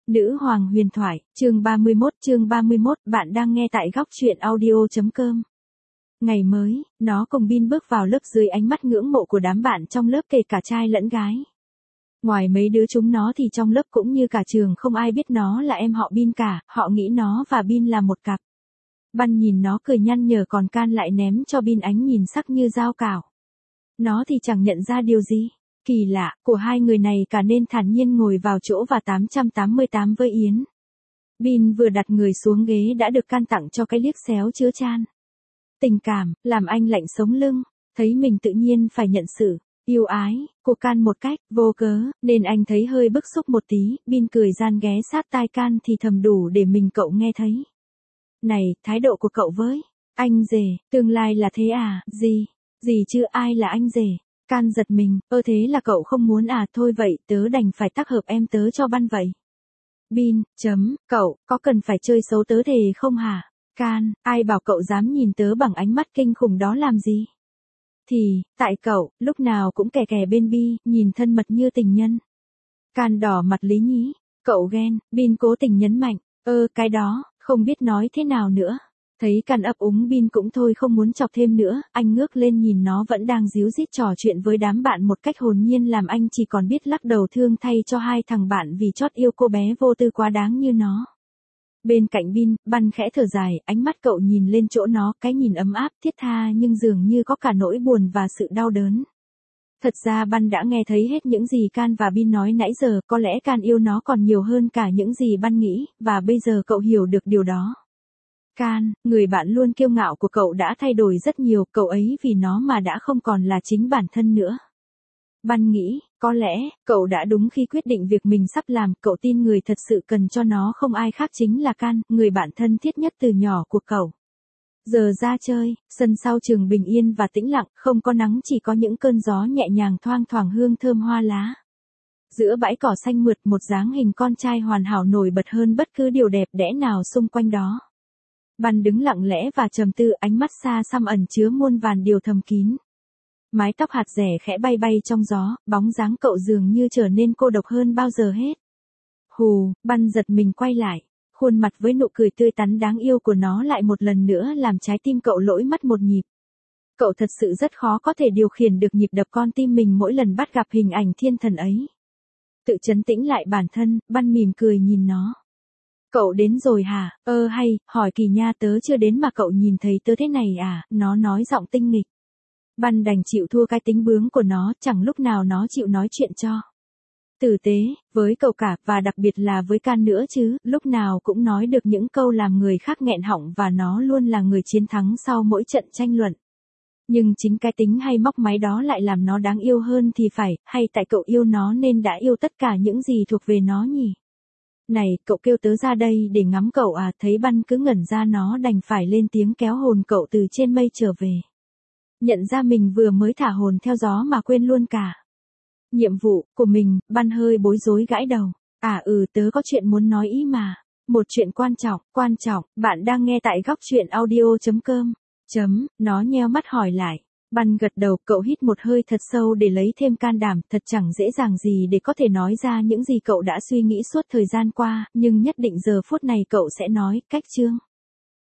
Nữ hoàng huyền thoại, chương 31, bạn đang nghe tại góc truyện audio.com. Ngày mới, nó cùng Bin bước vào lớp dưới ánh mắt ngưỡng mộ của đám bạn trong lớp kể cả trai lẫn gái. Ngoài mấy đứa chúng nó thì trong lớp cũng như cả trường không ai biết nó là em họ Bin cả, họ nghĩ nó và Bin là một cặp. Băn nhìn nó cười nhăn nhở còn Can lại ném cho Bin ánh nhìn sắc như dao cào. Nó thì chẳng nhận ra điều gì. Kỳ lạ, của hai người này cả nên thản nhiên ngồi vào chỗ và 888 với Yến. Bin vừa đặt người xuống ghế đã được Can tặng cho cái liếc xéo chứa chan. Tình cảm, làm anh lạnh sống lưng, thấy mình tự nhiên phải nhận sự yêu ái của Can một cách vô cớ, nên anh thấy hơi bức xúc một tí. Bin cười gian ghé sát tai Can thì thầm đủ để mình cậu nghe thấy. Này, thái độ của cậu với anh rể, tương lai là thế à? Gì chứ, ai là anh rể? Can giật mình, thế là cậu không muốn à? Thôi vậy, tớ đành phải tác hợp em tớ cho Băn vậy. Bin, cậu, có cần phải chơi xấu tớ thề không hả? Can, ai bảo cậu dám nhìn tớ bằng ánh mắt kinh khủng đó làm gì? Thì, tại cậu, lúc nào cũng kè kè bên Bi, nhìn thân mật như tình nhân. Can đỏ mặt lý nhí, cậu ghen. Bin cố tình nhấn mạnh, cái đó, không biết nói thế nào nữa. Thấy Can ấp úng, Bin cũng thôi không muốn chọc thêm nữa, anh ngước lên nhìn nó vẫn đang díu dít trò chuyện với đám bạn một cách hồn nhiên làm anh chỉ còn biết lắc đầu thương thay cho hai thằng bạn vì chót yêu cô bé vô tư quá đáng như nó. Bên cạnh Bin, Băn khẽ thở dài, ánh mắt cậu nhìn lên chỗ nó, cái nhìn ấm áp thiết tha nhưng dường như có cả nỗi buồn và sự đau đớn. Thật ra Băn đã nghe thấy hết những gì Can và Bin nói nãy giờ, có lẽ Can yêu nó còn nhiều hơn cả những gì Băn nghĩ, và bây giờ cậu hiểu được điều đó. Can, người bạn luôn kiêu ngạo của cậu đã thay đổi rất nhiều, cậu ấy vì nó mà đã không còn là chính bản thân nữa. Băn nghĩ, có lẽ, cậu đã đúng khi quyết định việc mình sắp làm, cậu tin người thật sự cần cho nó không ai khác chính là Can, người bạn thân thiết nhất từ nhỏ của cậu. Giờ ra chơi, sân sau trường bình yên và tĩnh lặng, không có nắng chỉ có những cơn gió nhẹ nhàng thoang thoảng hương thơm hoa lá. Giữa bãi cỏ xanh mượt một dáng hình con trai hoàn hảo nổi bật hơn bất cứ điều đẹp đẽ nào xung quanh đó. Băn đứng lặng lẽ và trầm tư, ánh mắt xa xăm ẩn chứa muôn vàn điều thầm kín. Mái tóc hạt rẻ khẽ bay bay trong gió, bóng dáng cậu dường như trở nên cô độc hơn bao giờ hết. Hù, Băn giật mình quay lại, khuôn mặt với nụ cười tươi tắn đáng yêu của nó lại một lần nữa làm trái tim cậu lỗi mất một nhịp. Cậu thật sự rất khó có thể điều khiển được nhịp đập con tim mình mỗi lần bắt gặp hình ảnh thiên thần ấy. Tự trấn tĩnh lại bản thân, Băn mỉm cười nhìn nó. Cậu đến rồi hả? Hay, hỏi kỳ nha, tớ chưa đến mà cậu nhìn thấy tớ thế này à? Nó nói giọng tinh nghịch. Băn đành chịu thua cái tính bướng của nó, chẳng lúc nào nó chịu nói chuyện cho tử tế, với cậu cả, và đặc biệt là với Can nữa chứ, lúc nào cũng nói được những câu làm người khác nghẹn họng và nó luôn là người chiến thắng sau mỗi trận tranh luận. Nhưng chính cái tính hay móc máy đó lại làm nó đáng yêu hơn thì phải, hay tại cậu yêu nó nên đã yêu tất cả những gì thuộc về nó nhỉ? Này, cậu kêu tớ ra đây để ngắm cậu à? Thấy Băn cứ ngẩn ra nó đành phải lên tiếng kéo hồn cậu từ trên mây trở về. Nhận ra mình vừa mới thả hồn theo gió mà quên luôn cả nhiệm vụ của mình, Băn hơi bối rối gãi đầu. Tớ có chuyện muốn nói ý mà. Một chuyện quan trọng, bạn đang nghe tại góc truyện audio.com. Nó nheo mắt hỏi lại. Băn gật đầu, cậu hít một hơi thật sâu để lấy thêm can đảm, thật chẳng dễ dàng gì để có thể nói ra những gì cậu đã suy nghĩ suốt thời gian qua, nhưng nhất định giờ phút này cậu sẽ nói, cách chương.